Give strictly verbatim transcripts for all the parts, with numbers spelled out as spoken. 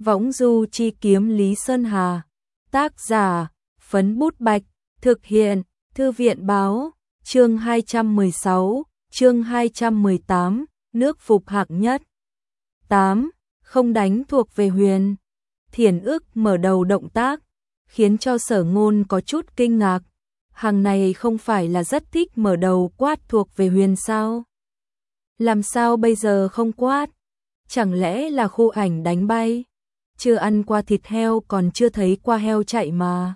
Võng du chi kiếm Lý Sơn Hà. Tác giả, Phấn Bút Bạch. Thực hiện, Thư viện Báo. Chương hai trăm mười sáu, chương hai trăm mười tám, nước phục hạng nhất. tám. Không đánh thuộc về Huyền. Thiển ức mở đầu động tác, khiến cho Sở Ngôn có chút kinh ngạc. Hàng này không phải là rất thích mở đầu quát thuộc về Huyền sao? Làm sao bây giờ không quát? Chẳng lẽ là Khu Ảnh đánh bay? Chưa ăn qua thịt heo còn chưa thấy qua heo chạy mà.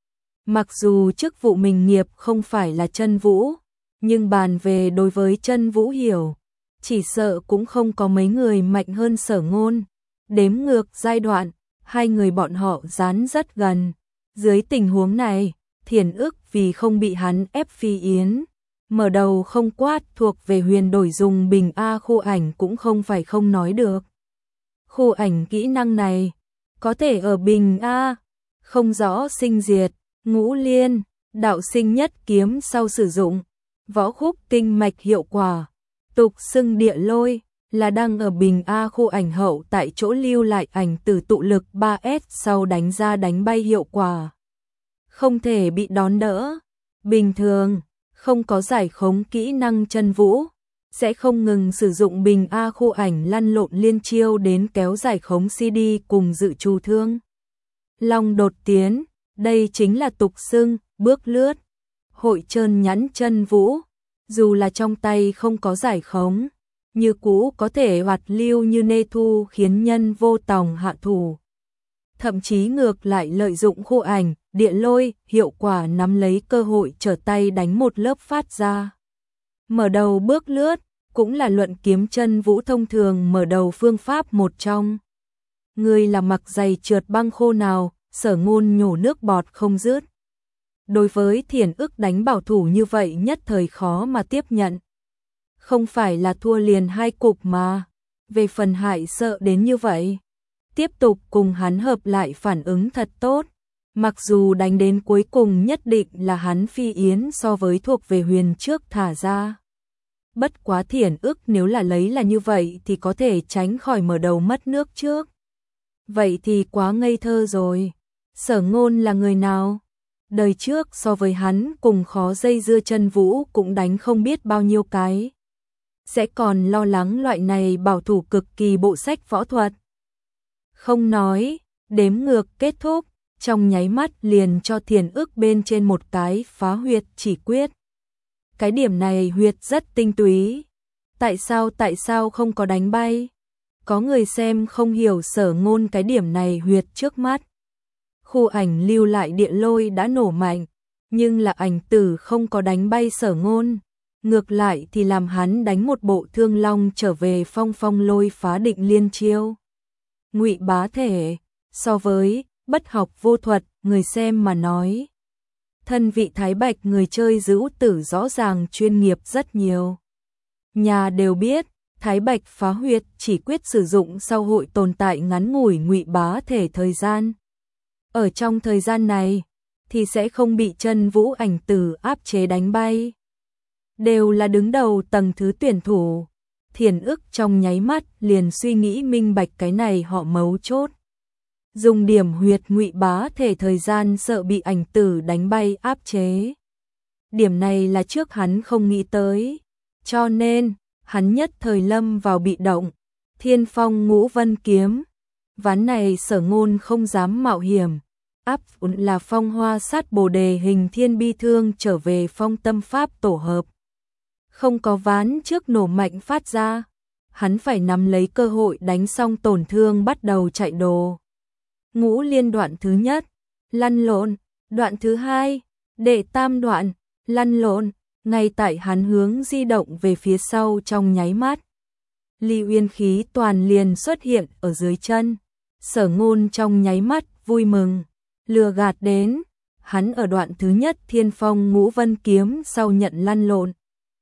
Mặc dù chức vụ mình nghiệp không phải là Chân Vũ, nhưng bàn về đối với Chân Vũ hiểu, chỉ sợ cũng không có mấy người mạnh hơn Sở Ngôn. Đếm ngược giai đoạn, hai người bọn họ dán rất gần. Dưới tình huống này, Thiển ức vì không bị hắn ép phi yến, mở đầu không quát thuộc về Huyền đổi dùng bình A Khu Ảnh cũng không phải không nói được. Khu Ảnh kỹ năng này, có thể ở bình A, không rõ sinh diệt, ngũ liên, đạo sinh nhất kiếm sau sử dụng, võ khúc kinh mạch hiệu quả, tục xưng địa lôi, là đang ở bình A Khu Ảnh hậu tại chỗ lưu lại ảnh từ tụ lực ba S sau đánh ra đánh bay hiệu quả. Không thể bị đón đỡ. Bình thường, không có giải khống kỹ năng Chân Vũ, sẽ không ngừng sử dụng bình A Khu Ảnh lăn lộn liên chiêu đến kéo giải khống xê đê cùng dự trù thương. Long đột tiến, đây chính là tục xưng, bước lướt. Hội trơn nhắn Chân Vũ, dù là trong tay không có giải khống, như cũ có thể hoạt lưu như nê thu khiến nhân vô tòng hạ thủ. Thậm chí ngược lại lợi dụng Khu Ảnh, địa lôi, hiệu quả nắm lấy cơ hội trở tay đánh một lớp phát ra. Mở đầu bước lướt, cũng là luận kiếm Chân Vũ thông thường mở đầu phương pháp một trong. Người là mặc giày trượt băng khô nào, Sở Ngôn nhổ nước bọt không dứt. Đối với Thiển ức đánh bảo thủ như vậy nhất thời khó mà tiếp nhận. Không phải là thua liền hai cục mà, về phần hại sợ đến như vậy. Tiếp tục cùng hắn hợp lại phản ứng thật tốt. Mặc dù đánh đến cuối cùng nhất định là hắn phi yến so với thuộc về Huyền trước thả ra. Bất quá Thiển ức nếu là lấy là như vậy thì có thể tránh khỏi mở đầu mất nước trước. Vậy thì quá ngây thơ rồi. Sở Ngôn là người nào? Đời trước so với hắn cùng khó dây dưa Chân Vũ cũng đánh không biết bao nhiêu cái. Sẽ còn lo lắng loại này bảo thủ cực kỳ bộ sách võ thuật. Không nói, đếm ngược kết thúc, trong nháy mắt liền cho Thiển ức bên trên một cái phá huyệt chỉ quyết. Cái điểm này huyệt rất tinh túy. Tại sao tại sao không có đánh bay? Có người xem không hiểu Sở Ngôn cái điểm này huyệt trước mắt. Khu Ảnh lưu lại địa lôi đã nổ mạnh, nhưng là ảnh tử không có đánh bay Sở Ngôn. Ngược lại thì làm hắn đánh một bộ Thương Long trở về phong phong lôi phá định liên chiêu. Ngụy Bá Thể, so với bất học vô thuật, người xem mà nói. Thân vị Thái Bạch người chơi giữ tử rõ ràng chuyên nghiệp rất nhiều. Nhà đều biết, Thái Bạch phá huyệt chỉ quyết sử dụng sau hội tồn tại ngắn ngủi Ngụy Bá Thể thời gian. Ở trong thời gian này, thì sẽ không bị Chân Vũ ảnh tử áp chế đánh bay. Đều là đứng đầu tầng thứ tuyển thủ. Thiển ức trong nháy mắt liền suy nghĩ minh bạch cái này họ mấu chốt. Dùng điểm huyệt Ngụy Bá Thể thời gian sợ bị ảnh tử đánh bay áp chế. Điểm này là trước hắn không nghĩ tới. Cho nên, hắn nhất thời lâm vào bị động. Thiên Phong Ngũ Vân Kiếm. Ván này Sở Ngôn không dám mạo hiểm. Áp là Phong Hoa Sát Bồ Đề hình thiên bi thương trở về Phong Tâm Pháp tổ hợp. Không có ván trước nổ mạnh phát ra. Hắn phải nắm lấy cơ hội đánh xong tổn thương bắt đầu chạy đồ. Ngũ liên đoạn thứ nhất, lăn lộn, đoạn thứ hai, đệ tam đoạn, lăn lộn, ngay tại hắn hướng di động về phía sau trong nháy mắt. Ly Uyên khí toàn liền xuất hiện ở dưới chân. Sở Ngôn trong nháy mắt vui mừng, lừa gạt đến, hắn ở đoạn thứ nhất Thiên Phong Ngũ Vân Kiếm sau nhận lăn lộn.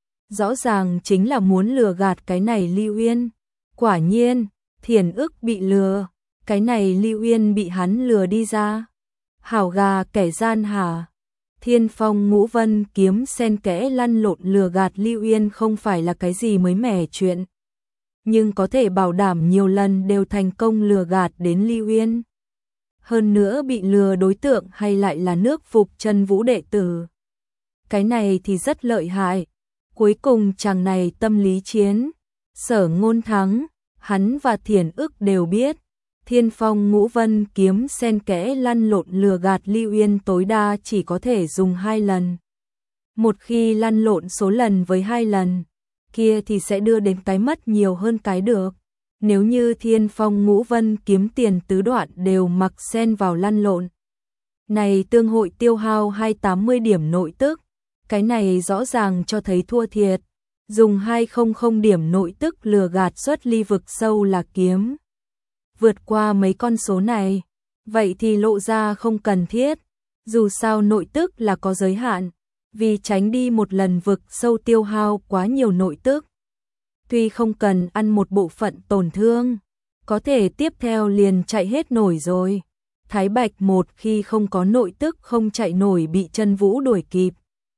Rõ ràng chính là muốn lừa gạt cái này Ly Uyên. Quả nhiên, Thiển ức bị lừa, cái này Ly Uyên bị hắn lừa đi ra. Hảo gà kẻ gian hả? Thiên Phong Ngũ Vân Kiếm xen kẽ lăn lộn lừa gạt Ly Uyên không phải là cái gì mới mẻ chuyện. nhưng có thể bảo đảm nhiều lần đều thành công lừa gạt đến Ly Uyên. Hơn nữa bị lừa đối tượng hay lại là nước Phục Chân Vũ đệ tử. Cái này thì rất lợi hại. Cuối cùng chàng này tâm lý chiến, Sở Ngôn thắng, hắn và Thiển Ức đều biết. Thiên Phong Ngũ Vân kiếm xen kẽ lăn lộn lừa gạt Ly Uyên tối đa chỉ có thể dùng hai lần. Một khi lăn lộn số lần với hai lần, kia thì sẽ đưa đến cái mất nhiều hơn cái được. Nếu như Thiên Phong Ngũ Vân kiếm tiền tứ đoạn đều mặc xen vào lăn lộn, này tương hội tiêu hao hai trăm tám mươi điểm nội tức, cái này rõ ràng cho thấy thua thiệt. Dùng hai trăm điểm nội tức lừa gạt xuất ly vực sâu là kiếm vượt qua mấy con số này, vậy thì lộ ra không cần thiết. Dù sao nội tức là có giới hạn, vì tránh đi một lần vực sâu tiêu hao quá nhiều nội tức. Tuy không cần ăn một bộ phận tổn thương, có thể tiếp theo liền chạy hết nổi rồi. Thái Bạch một khi không có nội tức không chạy nổi bị Chân Vũ đuổi kịp.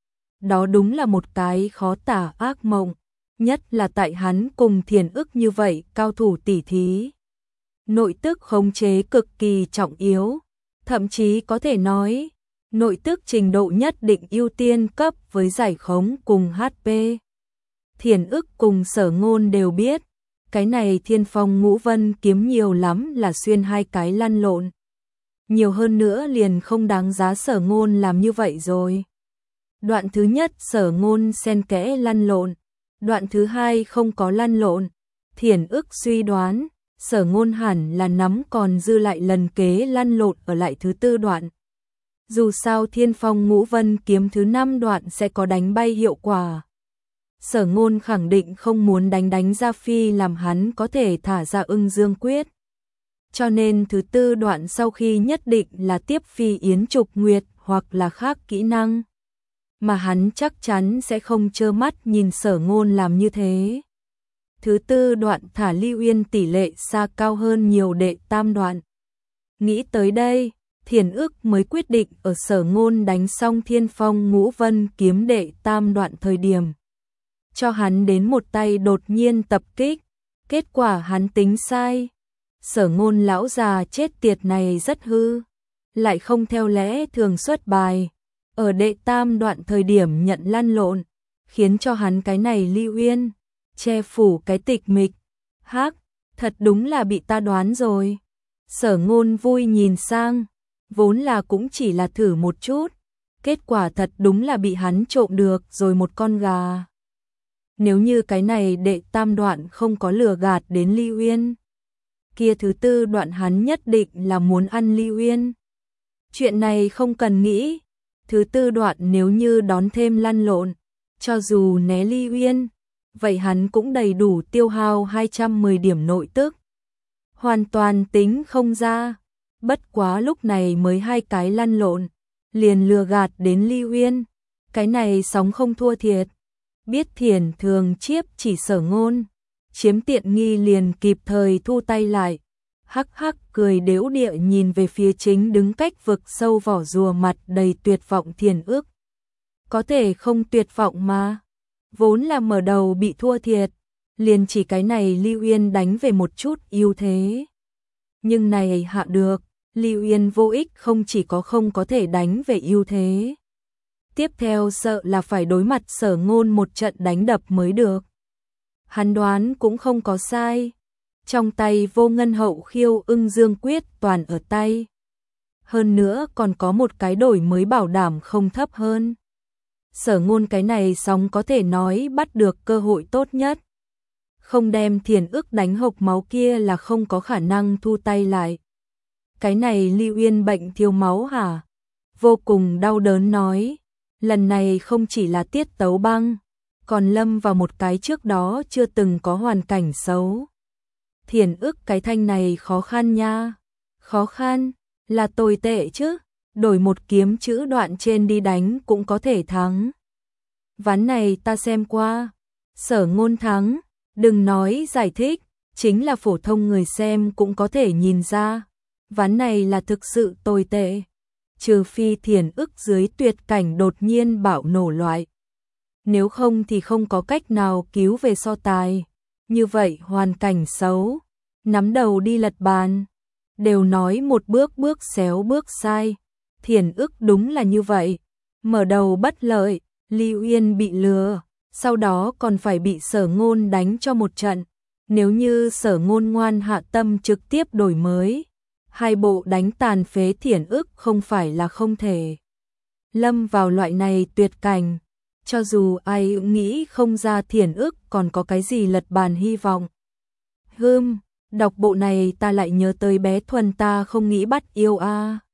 Đó đúng là một cái khó tả ác mộng, nhất là tại hắn cùng Thiền Ức như vậy cao thủ tỷ thí. Nội tức khống chế cực kỳ trọng yếu, thậm chí có thể nói, nội tức trình độ nhất định ưu tiên cấp với giải khống cùng hát pê. Thiền Ức cùng Sở Ngôn đều biết, cái này Thiên Phong Ngũ Vân kiếm nhiều lắm là xuyên hai cái lăn lộn. Nhiều hơn nữa liền không đáng giá Sở Ngôn làm như vậy rồi. Đoạn thứ nhất Sở Ngôn xen kẽ lăn lộn, đoạn thứ hai không có lăn lộn. Thiển Ức suy đoán, Sở Ngôn hẳn là nắm còn dư lại lần kế lăn lộn ở lại thứ tư đoạn. Dù sao Thiên Phong Ngũ Vân kiếm thứ năm đoạn sẽ có đánh bay hiệu quả. Sở Ngôn khẳng định không muốn đánh đánh ra phi làm hắn có thể thả ra Ưng Dương Quyết. Cho nên thứ tư đoạn sau khi nhất định là tiếp phi Yến Trục Nguyệt hoặc là khác kỹ năng. Mà hắn chắc chắn sẽ không trơ mắt nhìn Sở Ngôn làm như thế. Thứ tư đoạn thả Ly Uyên tỷ lệ xa cao hơn nhiều đệ tam đoạn. Nghĩ tới đây, Thiển Ức mới quyết định ở Sở Ngôn đánh xong Thiên Phong Ngũ Vân kiếm đệ tam đoạn thời điểm. Cho hắn đến một tay đột nhiên tập kích, kết quả hắn tính sai. Sở Ngôn lão già chết tiệt này rất hư, lại không theo lẽ thường xuất bài. Ở đệ tam đoạn thời điểm nhận lăn lộn, khiến cho hắn cái này Ly Uyên che phủ cái tịch mịch. Hắc, thật đúng là bị ta đoán rồi. Sở Ngôn vui nhìn sang, vốn là cũng chỉ là thử một chút, kết quả thật đúng là bị hắn trộm được rồi một con gà. Nếu như cái này đệ tam đoạn không có lừa gạt đến Ly Uyên, kia thứ tư đoạn hắn nhất định là muốn ăn Ly Uyên. Chuyện này không cần nghĩ, thứ tư đoạn nếu như đón thêm lăn lộn, cho dù né Ly Uyên, vậy hắn cũng đầy đủ tiêu hao hai trăm mười điểm nội tức. Hoàn toàn tính không ra, bất quá lúc này mới hai cái lăn lộn, liền lừa gạt đến Ly Uyên, cái này sóng không thua thiệt. Biết Thiển thường chiếp chỉ Sở Ngôn, chiếm tiện nghi liền kịp thời thu tay lại. Hắc hắc cười đếu địa nhìn về phía chính đứng cách vực sâu vỏ rùa mặt đầy tuyệt vọng Thiển Ức. Có thể không tuyệt vọng mà, vốn là mở đầu bị thua thiệt, liền chỉ cái này Ly Uyên đánh về một chút ưu thế. Nhưng này hạ được, Ly Uyên vô ích không chỉ có không có thể đánh về ưu thế. Tiếp theo sợ là phải đối mặt Sở Ngôn một trận đánh đập mới được. Hắn đoán cũng không có sai. Trong tay Vô Ngân Hậu Khiêu Ưng Dương Quyết toàn ở tay. Hơn nữa còn có một cái đổi mới bảo đảm không thấp hơn. Sở Ngôn cái này sóng có thể nói bắt được cơ hội tốt nhất. Không đem Thiển Ức đánh hộc máu kia là không có khả năng thu tay lại. Cái này Ly Uyên bệnh thiếu máu hả? Vô cùng đau đớn nói. Lần này không chỉ là tiết tấu băng, còn lâm vào một cái trước đó chưa từng có hoàn cảnh xấu. Thiển Ức cái thanh này khó khăn nha. Khó khăn, là tồi tệ chứ. Đổi một kiếm chữ đoạn trên đi đánh cũng có thể thắng. Ván này ta xem qua. Sở Ngôn thắng, đừng nói giải thích, chính là phổ thông người xem cũng có thể nhìn ra. Ván này là thực sự tồi tệ. Trừ phi Thiển Ức dưới tuyệt cảnh đột nhiên bạo nổ loại. Nếu không thì không có cách nào cứu về so tài. như vậy hoàn cảnh xấu, nắm đầu đi lật bàn, đều nói một bước bước xéo bước sai, Thiển ức đúng là như vậy, mở đầu bất lợi, Lưu Yên bị lừa, sau đó còn phải bị Sở Ngôn đánh cho một trận, nếu như Sở Ngôn ngoan hạ tâm trực tiếp đổi mới, hai bộ đánh tàn phế Thiển ức không phải là không thể. Lâm vào loại này tuyệt cảnh, cho dù ai cũng nghĩ không ra Thiển ức còn có cái gì lật bàn hy vọng. Hừm, đọc bộ này ta lại nhớ tới bé Thuần ta không nghĩ bắt yêu a.